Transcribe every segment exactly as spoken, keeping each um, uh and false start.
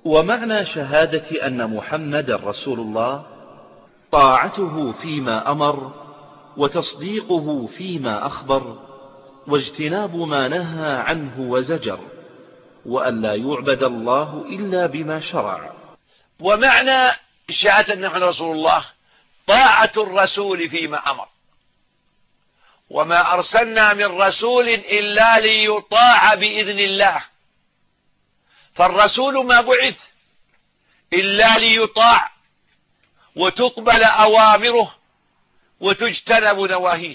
ومعنى شهادة أن محمد رسول الله طاعته فيما أمر وتصديقه فيما أخبر واجتناب ما نهى عنه وزجر، وأن لا يعبد الله إلا بما شرع. ومعنى شهادة أن محمد رسول الله طاعة الرسول فيما أمر، وما أرسلنا من رسول إلا ليطاع بإذن الله، فالرسول ما بعث إلا ليطاع وتقبل أوامره وتجتنب نواهيه.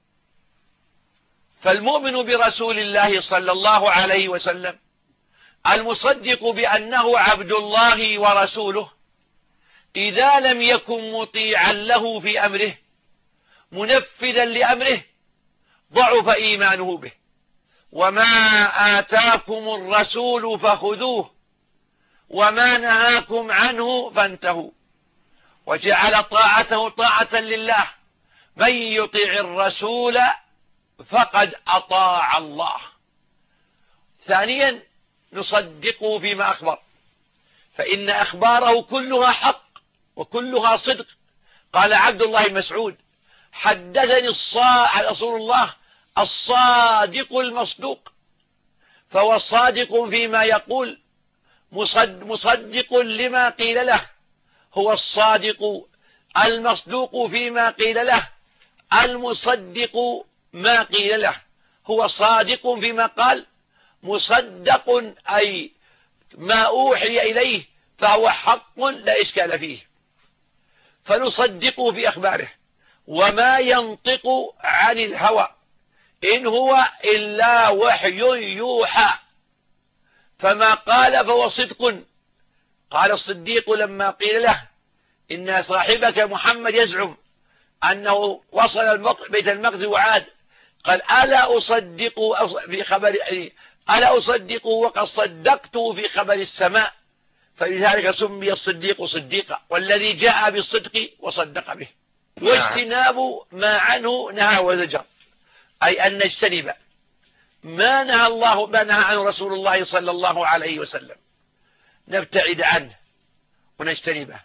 فالمؤمن برسول الله صلى الله عليه وسلم المصدق بأنه عبد الله ورسوله إذا لم يكن مطيعا له في أمره منفذا لأمره ضعف إيمانه به. وما آتاكم الرسول فخذوه وما نهاكم عنه فانتهوا، وجعل طاعته طاعة لله. من يطيع الرسول فقد أطاع الله. ثانيا نصدقه فيما أخبر، فإن أخباره كلها حق وكلها صدق. قال عبد الله مسعود: حدثني رسول الله الصادق المصدوق. فهو صادق فيما يقول مصدق لما قيل له، هو الصادق المصدوق فيما قيل له المصدق ما قيل له، هو صادق فيما قال مصدق أي ما أوحي إليه فهو حق لا إشكال فيه. فنصدقه في أخباره. وما ينطق عن الهوى إن هو إلا وحي يوحى، فما قال فهو صدق. قال الصديق لما قيل له إن صاحبك محمد يزعم أنه وصل بيت المقدس وعاد، قال: ألا أصدق في خبر ألا أصدق وقد صدقته في خبر السماء. فلذلك سمي الصديق صديقا، والذي جاء بالصدق وصدق به. واجتناب ما عنه نهى وزجر، أي أن نجتنب ما نهى الله ما نهى عنه رسول الله صلى الله عليه وسلم، نبتعد عنه ونجتنبه.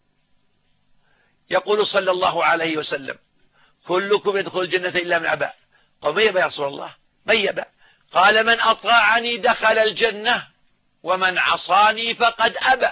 يقول صلى الله عليه وسلم: كلكم يدخل الجنة إلا من أبى. قال: من يبى يا رسول الله؟ من يبى؟ قال: من أطاعني دخل الجنة ومن عصاني فقد أبى.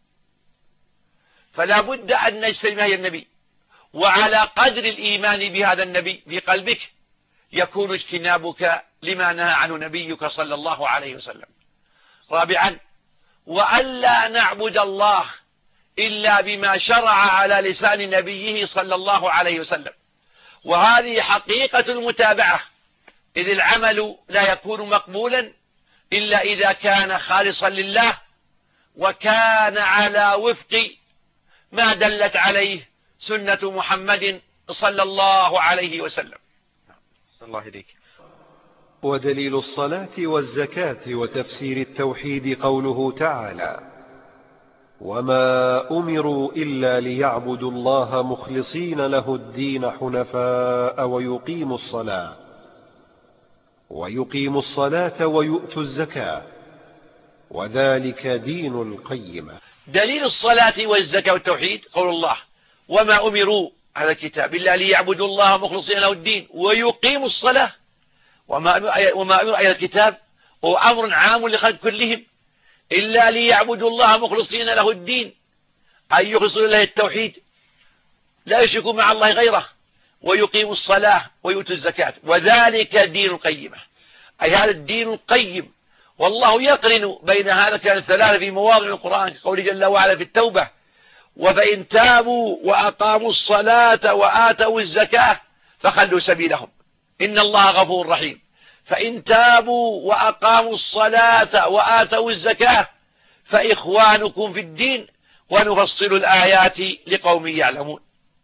فلا بد أن نجتنب هذا النبي، وعلى قدر الإيمان بهذا النبي في قلبك يكون اجتنابك لما نهى عنه نبيك صلى الله عليه وسلم. رابعا: وألا نعبد الله إلا بما شرع على لسان نبيه صلى الله عليه وسلم. وهذه حقيقة المتابعة، إذ العمل لا يكون مقبولا إلا إذا كان خالصا لله وكان على وفق ما دلت عليه سنة محمد صلى الله عليه وسلم. صلى الله عليك. ودليل الصلاة والزكاة وتفسير التوحيد قوله تعالى: وما أمروا إلا ليعبدوا الله مخلصين له الدين حنفاء ويقيموا الصلاة ويقيموا الصلاة ويؤتوا الزكاة وذلك دين القيمة. دليل الصلاة والزكاة والتوحيد قول الله: وما أمروا على الكتاب إلا ليعبدوا الله مخلصين له الدين ويقيموا الصلاة. وما أمروا على الكتاب هو أمر عام لخلق كلهم، إلا ليعبدوا الله مخلصين له الدين، أن يخلصوا له التوحيد لا يشركوا مع الله غيره، ويقيموا الصلاة ويؤتوا الزكاة وذلك دين القيمة، أي هذا الدين القيم. والله يقرن بين هذا كان الثلاثة في مواضع القرآن، قوله جل وعلا في التوبة: وفإن تابوا وأقاموا الصلاة وآتوا الزكاة فخلوا سبيلهم إن الله غفور رحيم. فإن تابوا وأقاموا الصلاة وآتوا الزكاة فإخوانكم في الدين ونفصل الآيات لقوم يعلمون.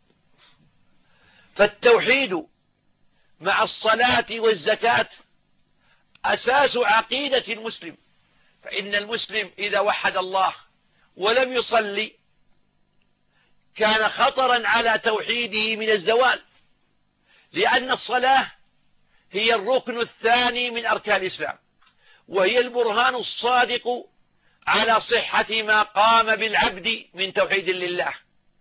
فالتوحيد مع الصلاة والزكاة أساس عقيدة المسلم، فإن المسلم إذا وحد الله ولم يصلي كان خطرا على توحيده من الزوال، لأن الصلاة هي الركن الثاني من أركان الإسلام، وهي البرهان الصادق على صحة ما قام بالعبد من توحيد لله.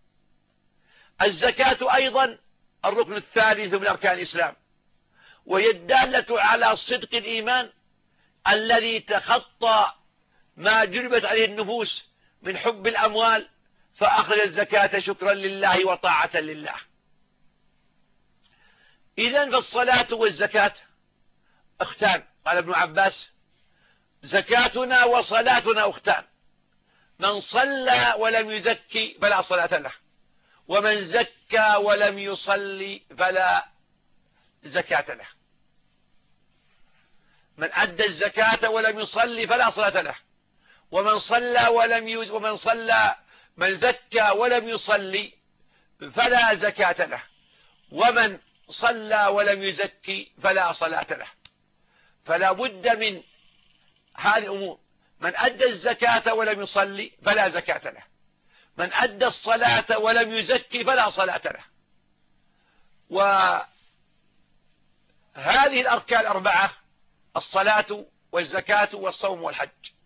الزكاة أيضا الركن الثالث من أركان الإسلام، وهي الدالة على صدق الإيمان الذي تخطى ما جلبت عليه النفوس من حب الأموال، فأخرج الزكاة شكرا لله وطاعة لله. إذن فالصلاة والزكاة أختان. قال ابن عباس: زكاتنا وصلاتنا أختان، من صلى ولم يزكي فلا صلاة له، ومن زكى ولم يصلي فلا زكاة له. من أدى الزكاة ولم يصلي فلا صلاة له، ومن صلى ولم يز... ومن صلى من زكى ولم يصلي فلا زكاة له، ومن صلى ولم يزكي فلا صلاة له. فلا بد من هذه الأمور: من أدى الزكاة ولم يصلي فلا زكاة له، من أدى الصلاة ولم يزكي فلا صلاة له. وهذه الأركان الأربعة: الصلاة والزكاة والصوم والحج،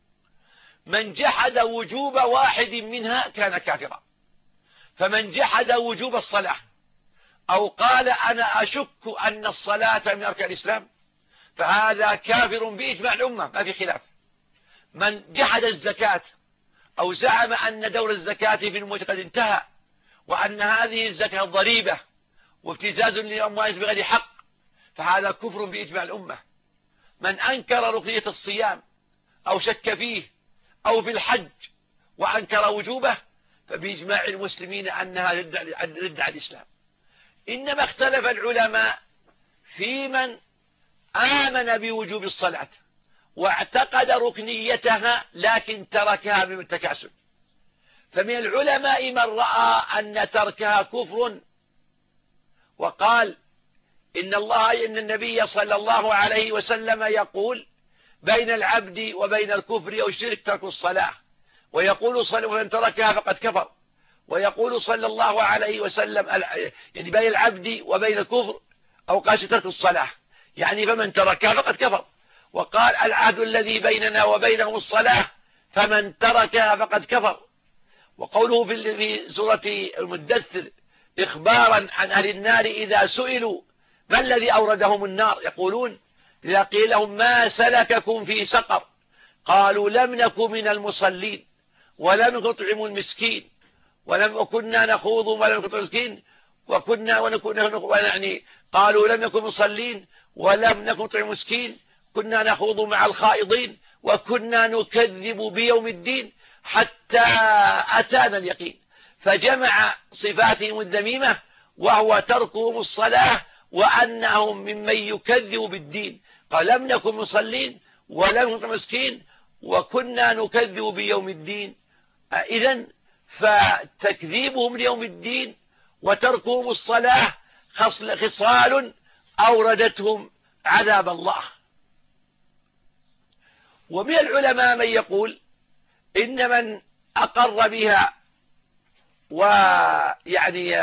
من جحد وجوب واحد منها كان كافرا. فمن جحد وجوب الصلاة أو قال أنا أشك أن الصلاة من أركان الإسلام فهذا كافر بإجماع الأمة، ما في خلاف. من جحد الزكاة أو زعم أن دور الزكاة في الموت قد انتهى، وأن هذه الزكاة ضريبة وابتزاز للأموال بغير حق، فهذا كفر بإجماع الأمة. من أنكر ركنية الصيام أو شك فيه أو في الحج وأنكر وجوبه فبإجماع المسلمين أنها ردة على الإسلام. إنما اختلف العلماء في من آمن بوجوب الصلاة واعتقد ركنيتها لكن تركها من التكاسل. فمن العلماء من رأى أن تركها كفر وقال إن الله إن النبي صلى الله عليه وسلم يقول: بين العبد وبين الكفر أو الشرك ترك الصلاة، ويقول صلى الله عليه وسلم: تركها فقد كفر. ويقول صلى الله عليه وسلم يعني بين العبد وبين الكفر أو قال ترك الصلاة، يعني فمن تركها فقد كفر. وقال: العهد الذي بيننا وبينهم الصلاة فمن تركها فقد كفر. وقوله في سورة المدثر إخبارا عن أهل النار إذا سئلوا ما الذي أوردهم النار يقولون: إذا قيل لهم ما سلككم في سقر قالوا لم نكن من المصلين ولم نطعم المسكين ولم وكنا نخوض ولم نطعم المسكين وكنا ونكون يعني قالوا لم نكن مصلين ولم نكن نطعم المسكين كنا نخوض مع الخائضين وكنا نكذب بيوم الدين حتى أتانا اليقين. فجمع صفاتهم الذميمة وهو تركهم الصلاة وأنهم ممن يكذب بالدين. قال: لم نكن مصلين ولم نطعم مسكين وكنا نكذب بيوم الدين. إذن فتكذيبهم ليوم الدين وتركهم الصلاة خصال أوردتهم عذاب الله. ومن العلماء من يقول إن من أقر بها ويعني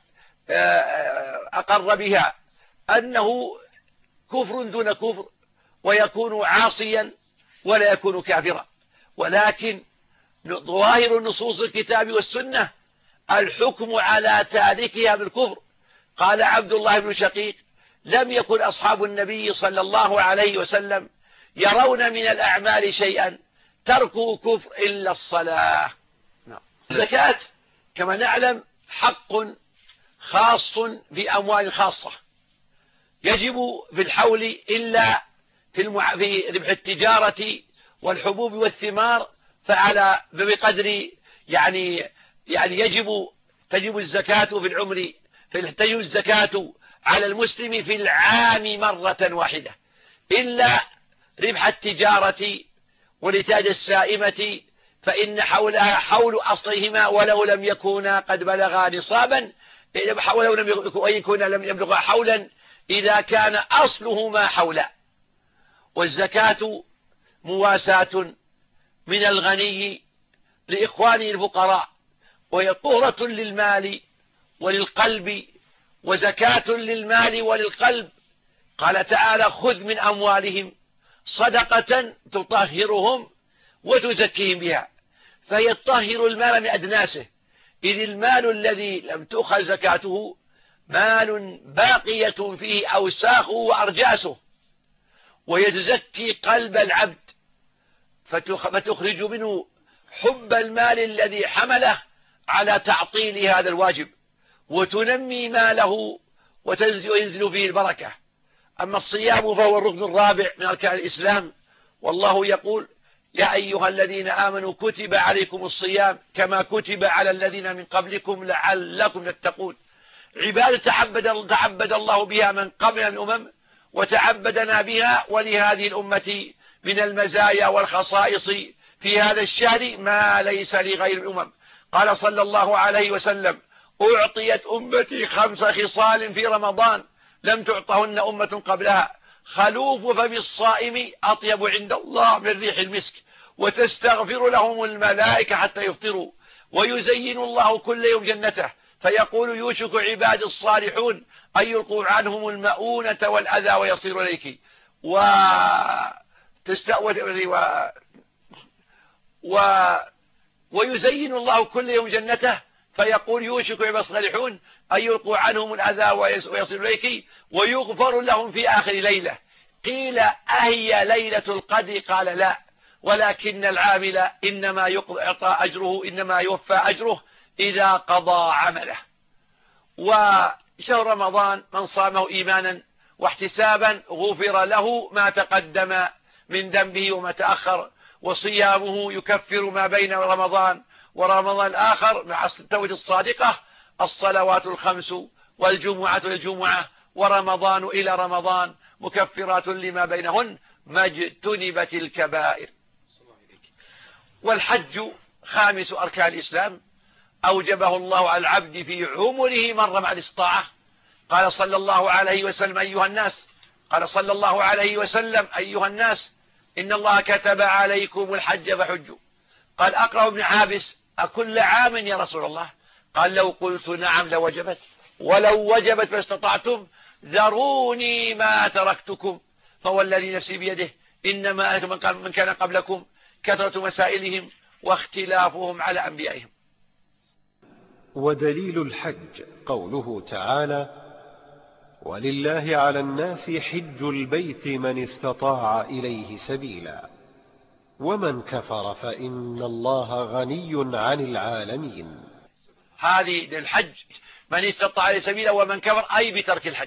أقر بها أنه كفر دون كفر ويكون عاصيا ولا يكون كافرا، ولكن ظواهر النصوص الكتاب والسنة الحكم على تاركها بالكفر. قال عبد الله بن شقيق: لم يكن أصحاب النبي صلى الله عليه وسلم يرون من الأعمال شيئا تركوا كفر إلا الصلاة. الزكاة كما نعلم حق خاص في أموال خاصة يجب في الحول إلا في, المع... في ربح التجارة والحبوب والثمار فعلى بقدر يعني يعني يجب تجب الزكاة في العمر تجب الزكاة على المسلم في العام مرة واحدة إلا ربح التجارة والإنتاج السائمة فإن حولها حول أصلهما ولو لم يكونا قد بلغا نصابا ولو لم يكونا لم يبلغا حولا إذا كان أصلهما حولا. والزكاة مواساة من الغني لإخوانه الفقراء، وهي طهرة للمال وللقلب وزكاة للمال وللقلب. قال تعالى: خذ من أموالهم صدقة تطهرهم وتزكيهم بها، فهي تطهر المال من أدناسه، إذ المال الذي لم تؤخذ زكاته مال باقية فيه أوساخه وأرجاسه، وهي تزكي قلب العبد فتخرج منه حب المال الذي حمله على تعطيل هذا الواجب، وتنمي ماله وينزل فيه البركة. أما الصيام فهو الركن الرابع من أركان الإسلام، والله يقول: يا أيها الذين آمنوا كتب عليكم الصيام كما كتب على الذين من قبلكم لعلكم تتقون. عبادة تعبد, تعبد الله بها من قبل الأمم، وتعبدنا بها ولهذه الأمة من المزايا والخصائص في هذا الشهر ما ليس لغير الأمم. قال صلى الله عليه وسلم: أعطيت أمتي خمس خصال في رمضان لم تعطهن أمة قبلها: خلوف فم الصائم أطيب عند الله من ريح المسك، وتستغفر لهم الملائكة حتى يفطروا، ويزين الله كل يوم جنته، فيقول: يوشك عباد الصالحون أن يلقوا عنهم المؤونة والأذى ويصير إليك، و... و... و... ويزين الله كل يوم جنته، فيقول: يوشك عباد الصالحون أن يلقوا عنهم الأذى ويصير إليك، ويغفر لهم في آخر ليلة. قيل: أهي ليلة القدر؟ قال: لا، ولكن العامل إنما يعطى أجره إنما يوفى أجره إذا قضى عمله. وشهر رمضان من صامه إيمانا واحتسابا غفر له ما تقدم من ذنبه وما تأخر، وصيامه يكفر ما بين رمضان ورمضان الآخر مع التوبة الصادقة الصلوات الخمس والجمعة للجمعة ورمضان إلى رمضان مكفرات لما بينهن ما اجتنبت الكبائر. والحج خامس أركان الإسلام، أوجبه الله على العبد في عمره مرة مع الاستطاعة. قال صلى الله عليه وسلم: أيها الناس قال صلى الله عليه وسلم أيها الناس إن الله كتب عليكم الحج فحجوا. قال أقرأ بن عابس: أكل عام يا رسول الله؟ قال: لو قلت نعم لوجبت، ولو وجبت ما استطعتم، ذروني ما تركتكم، فوالذي نفسي بيده إنما أهلك من كان قبلكم كثرة مسائلهم واختلافهم على أنبيائهم. ودليل الحج قوله تعالى: ولله على الناس حج البيت من استطاع إليه سبيلا، ومن كفر فإن الله غني عن العالمين. هذه للحج من استطاع إليه سبيلا، ومن كفر أي بترك الحج.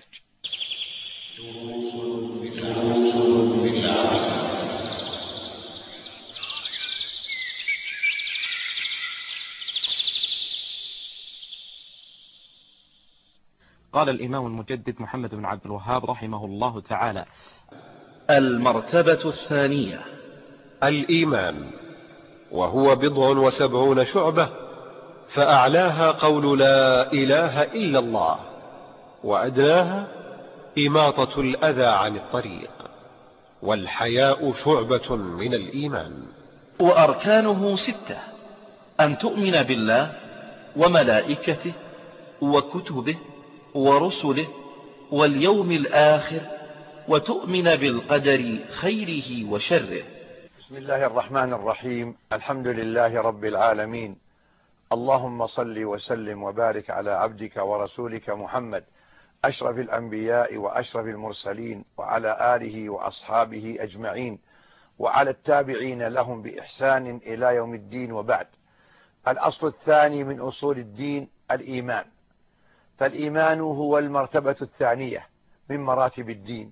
قال الإمام المجدد محمد بن عبد الوهاب رحمه الله تعالى: المرتبة الثانية الإيمان، وهو بضع وسبعون شعبة، فأعلاها قول لا إله إلا الله، وأدناها إماطة الأذى عن الطريق، والحياء شعبة من الإيمان. وأركانه ستة: أن تؤمن بالله وملائكته وكتبه ورسله واليوم الآخر، وتؤمن بالقدر خيره وشره. بسم الله الرحمن الرحيم. الحمد لله رب العالمين، اللهم صل وسلم وبارك على عبدك ورسولك محمد أشرف الأنبياء وأشرف المرسلين، وعلى آله وأصحابه أجمعين، وعلى التابعين لهم بإحسان إلى يوم الدين. وبعد، الأصل الثاني من أصول الدين الإيمان، فالإيمان هو المرتبة الثانية من مراتب الدين،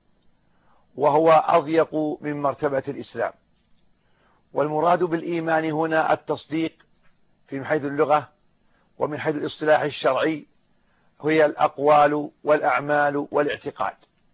وهو أضيق من مرتبة الإسلام. والمراد بالإيمان هنا التصديق في حيث اللغة، ومن حيث الاصطلاح الشرعي هي الأقوال والأعمال والاعتقاد.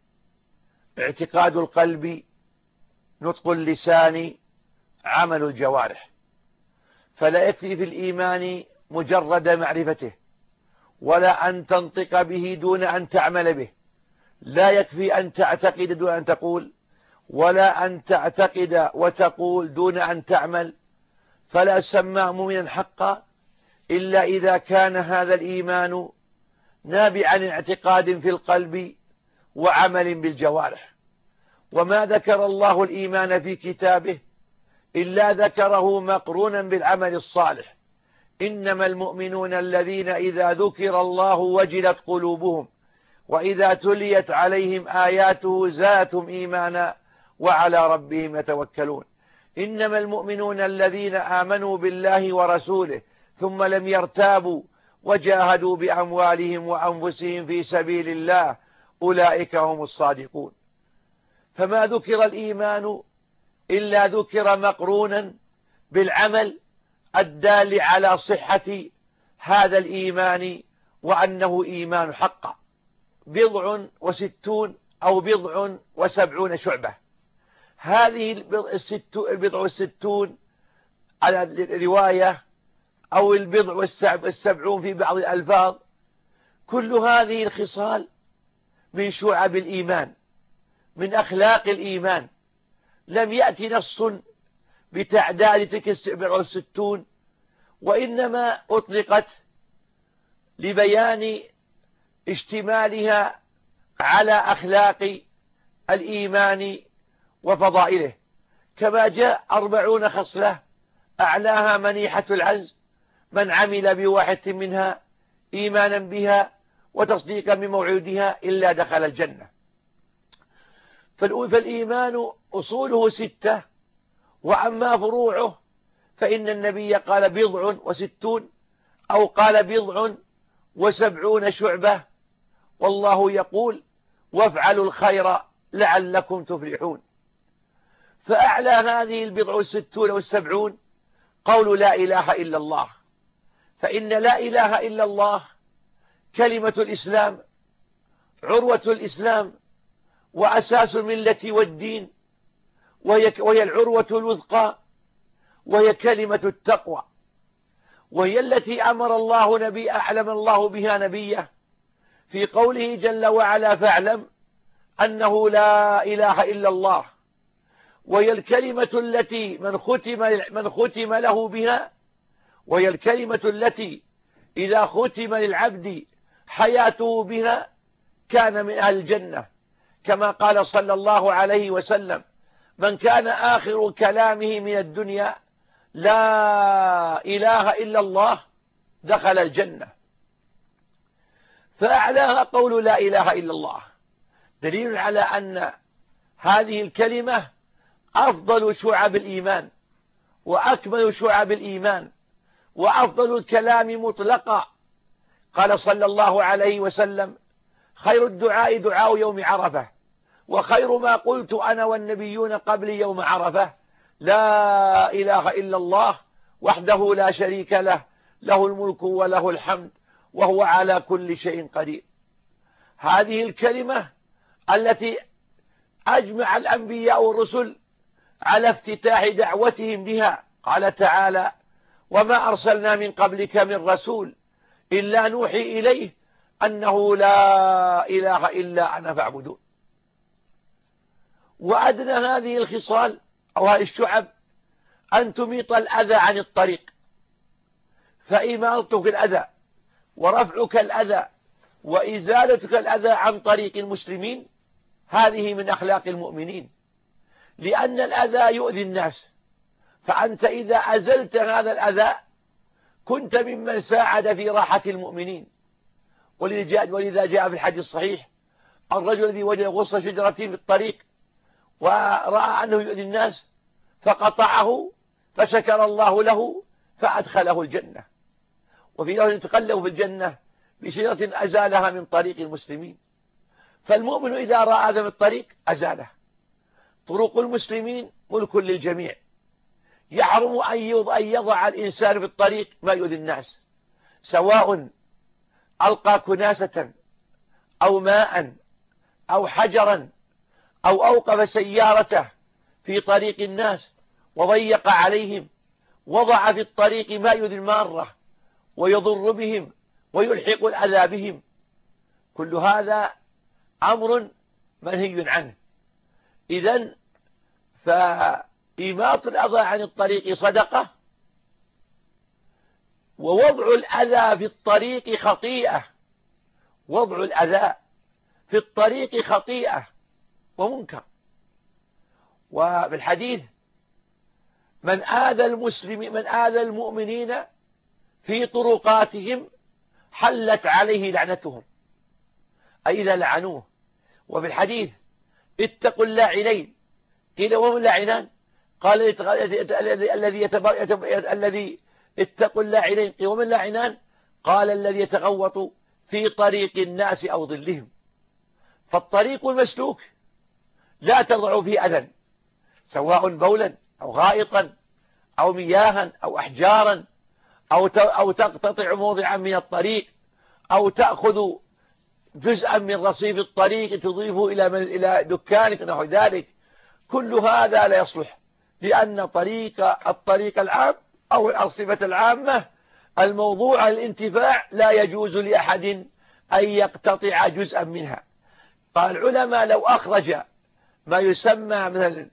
اعتقاد القلب، نطق اللسان، عمل الجوارح. فلا يكفي في الإيمان مجرد معرفته، ولا أن تنطق به دون أن تعمل به. لا يكفي أن تعتقد دون أن تقول، ولا أن تعتقد وتقول دون أن تعمل. فلا سمى مؤمنا حقا إلا إذا كان هذا الإيمان نابعا عن اعتقاد في القلب وعمل بالجوارح. وما ذكر الله الإيمان في كتابه إلا ذكره مقرونا بالعمل الصالح. إنما المؤمنون الذين إذا ذكر الله وجلت قلوبهم وإذا تليت عليهم آياته زادتهم إيمانا وعلى ربهم يتوكلون. إنما المؤمنون الذين آمنوا بالله ورسوله ثم لم يرتابوا وجاهدوا بأموالهم وأنفسهم في سبيل الله أولئك هم الصادقون. فما ذكر الإيمان إلا ذكر مقرونا بالعمل الدال على صحة هذا الإيمان وأنه إيمان حقا. بضع وستون أو بضع وسبعون شعبة، هذه البضع والستون على الرواية أو البضع والسبعون في بعض الألفاظ، كل هذه الخصال من شعب الإيمان، من أخلاق الإيمان. لم يأتي نص بتعداد تلك السبع والستون، وإنما أطلقت لبيان اشتمالها على أخلاق الإيمان وفضائله، كما جاء أربعون خصلة أعلاها منيحة العز، من عمل بواحد منها إيمانا بها وتصديقا بموعودها إلا دخل الجنة. فالإيمان أصوله ستة، وأما فروعه فإن النبي قال بضع وستون أو قال بضع وسبعون شعبة، والله يقول وافعلوا الخير لعلكم تفلحون. فأعلى هذه البضع والستون والسبعون قول لا إله إلا الله، فإن لا إله إلا الله كلمة الإسلام، عروة الإسلام، وأساس الملة والدين، وهي العروة الوثقى، وهي كلمة التقوى، وهي التي أمر الله نبي أعلم الله بها نبيه في قوله جل وعلا فاعلم أنه لا إله إلا الله. وهي الكلمة التي من ختم, من ختم له بها، وهي الكلمة التي إذا ختم للعبد حياته بها كان من أهل الجنة، كما قال صلى الله عليه وسلم من كان آخر كلامه من الدنيا لا إله إلا الله دخل الجنة. فأعلاها قول لا إله إلا الله، دليل على أن هذه الكلمة أفضل شعب الإيمان وأكمل شعب الإيمان وأفضل الكلام مطلقا. قال صلى الله عليه وسلم خير الدعاء دعاء يوم عرفة، وخير ما قلت أنا والنبيون قبلي يوم عرفة لا إله إلا الله وحده لا شريك له، له الملك وله الحمد وهو على كل شيء قدير. هذه الكلمة التي أجمع الأنبياء والرسل على افتتاح دعوتهم بها، قال تعالى وما أرسلنا من قبلك من رسول إلا نوحي إليه أنه لا إله إلا أنا فاعبدون. وأدنى هذه الخصال أو هذه الشعب أن تميط الأذى عن الطريق، فإماطتك الأذى ورفعك الأذى وإزالتك الأذى عن طريق المسلمين هذه من أخلاق المؤمنين، لأن الأذى يؤذي الناس، فأنت إذا أزلت هذا الأذى كنت ممن ساعد في راحة المؤمنين. ولذا جاء في الحديث الصحيح الرجل الذي وجد غصن شجرة في الطريق ورأى أنه يؤذي الناس فقطعه فشكر الله له فأدخله الجنة. وفي له يتقلب في الجنة بشجرة أزالها من طريق المسلمين. فالمؤمن إذا رأى هذا من الطريق أزاله. طرق المسلمين ملك للجميع، يحرم أن يضع الإنسان في الطريق ما يؤذي الناس، سواء ألقى كناسة أو ماء أو حجرا أو أوقف سيارته في طريق الناس وضيق عليهم، وضع في الطريق ما يؤذي المارة ويضر بهم ويلحق الأذى بهم، كل هذا أمر منهي عنه. إذن فإماط الأذى عن الطريق صدقة، ووضع الأذى في الطريق خطيئة، وضع الأذى في الطريق خطيئة ومنكر. وفي الحديث من آذى المسلم من آذى المؤمنين في طرقاتهم حلت عليه لعنتهم، أي إذا لعنوه. وفي الحديث اتقوا اللاعنين، قيل وهم اللاعنان؟ قال الذي الذي اتقوا اللاعنين، قيل وهم اللاعنان؟ قال الذي يتغوط في طريق الناس أو ظلهم. فالطريق المسلوك لا تضع فيه أذى، سواء بولا أو غائطا أو مياها أو أحجارا أو أو تقتطع موضعا من الطريق أو تأخذ جزءا من رصيف الطريق تضيفه إلى إلى دكانك نحو ذلك. كل هذا لا يصلح، لأن طريق الطريق العام أو الأرصفة العامة الموضوع الانتفاع لا يجوز لأحد أن يقتطع جزءا منها. قال العلماء لو أخرج ما يسمى مثلا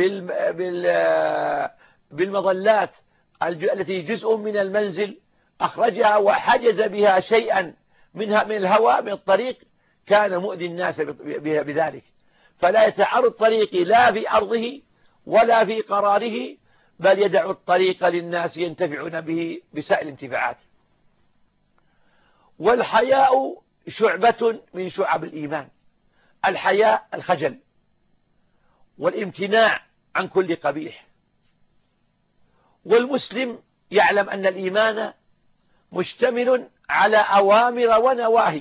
بالمظلات التي جزء من المنزل، أخرجها وحجز بها شيئا منها من الهواء من الطريق، كان مؤذي الناس بذلك. فلا يتعرض طريقي لا في أرضه ولا في قراره، بل يدع الطريق للناس ينتفعون به بسائر الانتفاعات. والحياء شعبة من شعب الإيمان. الحياء الخجل والامتناع عن كل قبيح. والمسلم يعلم أن الإيمان مشتمل على أوامر ونواهي،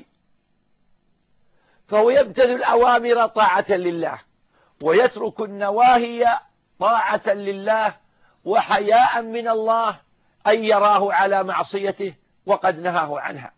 فهو يبتذل الأوامر طاعة لله ويترك النواهي طاعة لله وحياء من الله أن يراه على معصيته وقد نهاه عنها.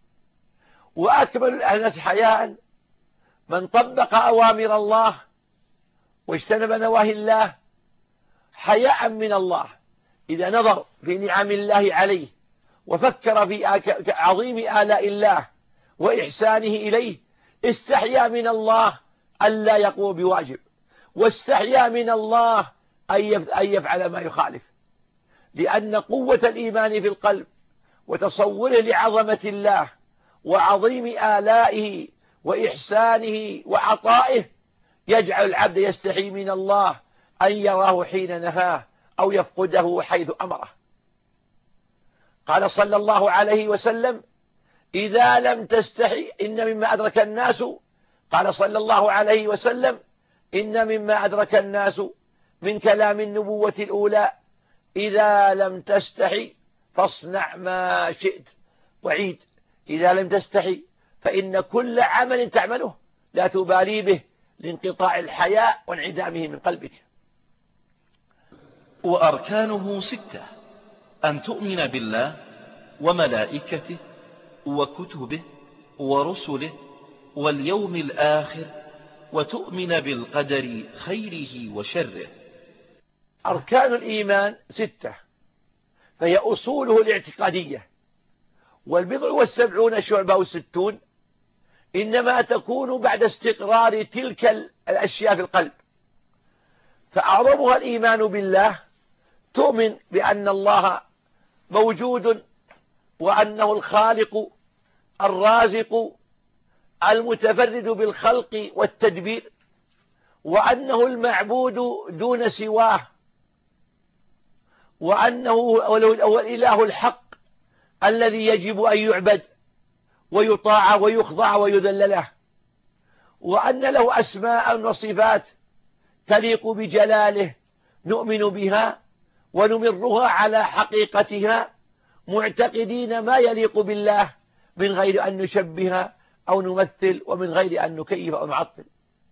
وأكمل الناس حياء من طبق أوامر الله واجتنب نواهي الله حياء من الله، إذا نظر في نعم الله عليه وفكر في عظيم آلاء الله وإحسانه إليه، استحيا من الله أن لا يقوم بواجب، واستحيا من الله أن يفعل ما يخالف، لأن قوة الإيمان في القلب وتصوره لعظمة الله وعظيم آلائه وإحسانه وعطائه يجعل العبد يستحي من الله أن يراه حين نهاه أو يفقده حيث أمره. قال صلى الله عليه وسلم: إذا لم تستحي إن مما أدرك الناس قال صلى الله عليه وسلم: إن مما أدرك الناس من كلام النبوة الأولى إذا لم تستحي فاصنع ما شئت. وعيد: إذا لم تستحي فإن كل عمل تعمله لا تبالي به لانقطاع الحياء وانعدامه من قلبك. وأركانه ستة: أن تؤمن بالله وملائكته وكتبه ورسله واليوم الآخر، وتؤمن بالقدر خيره وشره. أركان الإيمان ستة، فهي أصوله الاعتقادية، والبضع والسبعون شعبة وستون إنما تكون بعد استقرار تلك الأشياء في القلب. فأعظمها الإيمان بالله، تؤمن بأن الله موجود وأنه الخالق الرازق المتفرد بالخلق والتدبير، وأنه المعبود دون سواه، وأنه هو الإله الحق الذي يجب أن يعبد ويطاع ويخضع ويذل له، وأن له أسماء وصفات تليق بجلاله نؤمن بها ونمرها على حقيقتها معتقدين ما يليق بالله من غير أن نشبه أو نمثل ومن غير أن نكيف أو نعطل.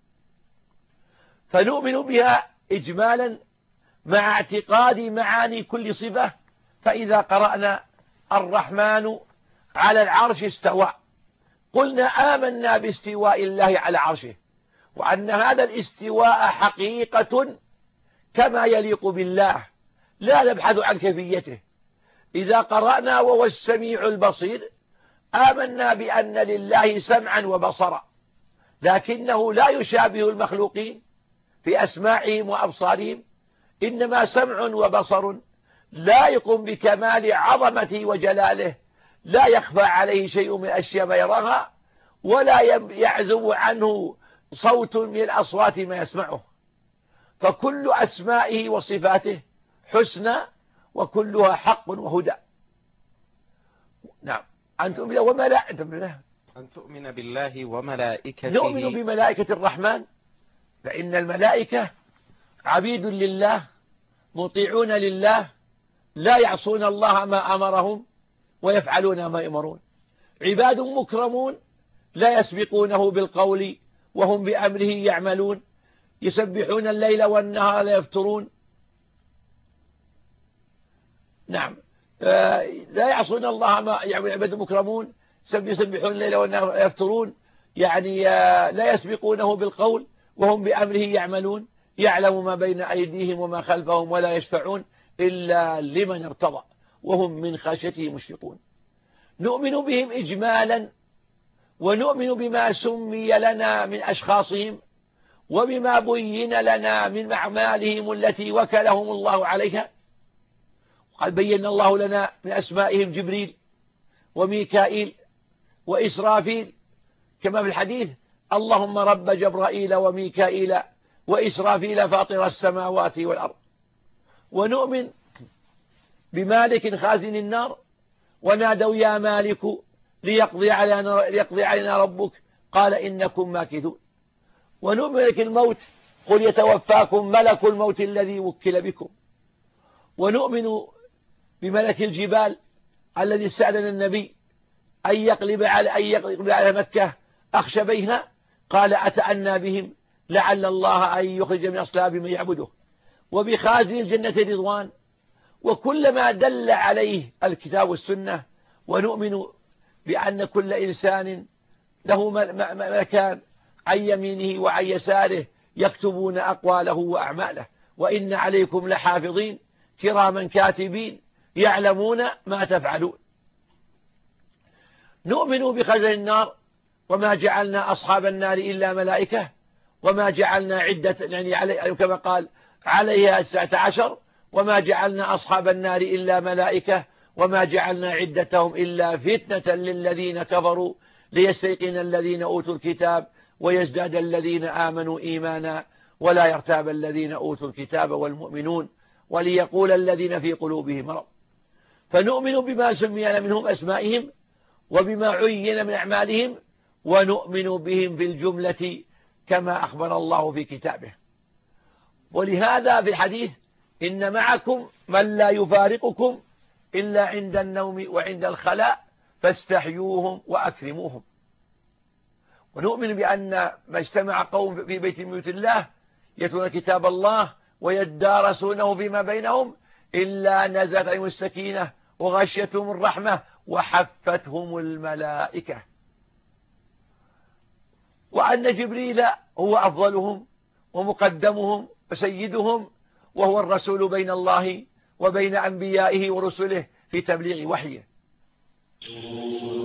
فنؤمن بها إجمالا مع اعتقاد معاني كل صفة. فإذا قرأنا الرحمن على العرش استوى، قلنا آمنا باستواء الله على عرشه، وأن هذا الاستواء حقيقة كما يليق بالله، لا نبحث عن كيفيته. إذا قرأنا وهو السميع البصير، آمنا بأن لله سمعا وبصرا، لكنه لا يشابه المخلوقين في أسماعهم وأبصارهم، إنما سمع وبصر لائق بكمال عظمته وجلاله، لا يخفى عليه شيء من الأشياء ما يراها، ولا يعزب عنه صوت من الأصوات ما يسمعه. فكل أسمائه وصفاته حسنى وكلها حق وهدى. نعم. أن تؤمن وملائكته أن تؤمن بالله وملائكته. نؤمن بملائكة الرحمن، فإن الملائكة عبيد لله مطيعون لله لا يعصون الله ما أمرهم ويفعلون ما يؤمرون، عباد مكرمون لا يسبقونه بالقول وهم بأمره يعملون، يسبحون الليل والنهار لا يفترون. نعم. لا يعصون الله ما يعمل، عباد مكرمون يسبحون الليل والنهار لا يفترون، يعني لا يسبقونه بالقول وهم بأمره يعملون، يعلم ما بين أيديهم وما خلفهم ولا يشفعون إلا لمن ارتضى وهم من خشيته مشفقون. نؤمن بهم إجمالا، ونؤمن بما سمي لنا من أشخاصهم وبما بين لنا من أعمالهم التي وكلهم الله عليها. قد بين الله لنا من أسمائهم جبريل وميكائيل وإسرافيل، كما في الحديث: اللهم رب جبرائيل وميكائيل وإسرافيل فاطر السماوات والأرض. ونؤمن بمالك خازن النار، ونادوا يا مالك ليقضي علينا, ليقضي علينا ربك قال إنكم ماكثون. ونؤمن بملك الموت، قل يتوفاكم ملك الموت الذي وكل بكم. ونؤمن بملك الجبال الذي استأذن النبي أن يقلب على, أن يقلب على مكة أخشبيها، قال أتأنى بهم لعل الله أن يخرج من أصلاب من يعبده. وبخازن الجنة رضوان، وكل ما دل عليه الكتاب والسنة. ونؤمن بأن كل إنسان له ملكان عن يمينه وعن يساره يكتبون أقواله وأعماله، وإن عليكم لحافظين كراما كاتبين يعلمون ما تفعلون. نؤمن بخزن النار، وما جعلنا أصحاب النار إلا ملائكة، وما جعلنا عدة، يعني علي كما قال عليها الساعة عشر، وما جعلنا أصحاب النار إلا ملائكة وما جعلنا عدتهم إلا فتنة للذين كفروا ليستيقن الذين أوتوا الكتاب ويزداد الذين آمنوا إيمانا ولا يرتاب الذين أوتوا الكتاب والمؤمنون وليقول الذين في قلوبهم مرض. فنؤمن بما سمي منهم أسمائهم وبما عين من أعمالهم، ونؤمن بهم في الجملة كما أخبر الله في كتابه. ولهذا في الحديث: إن معكم من لا يفارقكم إلا عند النوم وعند الخلاء فاستحيوهم وأكرموهم. ونؤمن بأن ما اجتمع قوم في بيت من بيوت الله يتلون كتاب الله ويدارسونه فيما بينهم إلا نزلت عليهم السكينة وغشيتهم الرحمة وحفتهم الملائكة. وأن جبريل هو أفضلهم ومقدمهم وسيدهم، وهو الرسول بين الله وبين أنبيائه ورسله في تبليغ وحيه.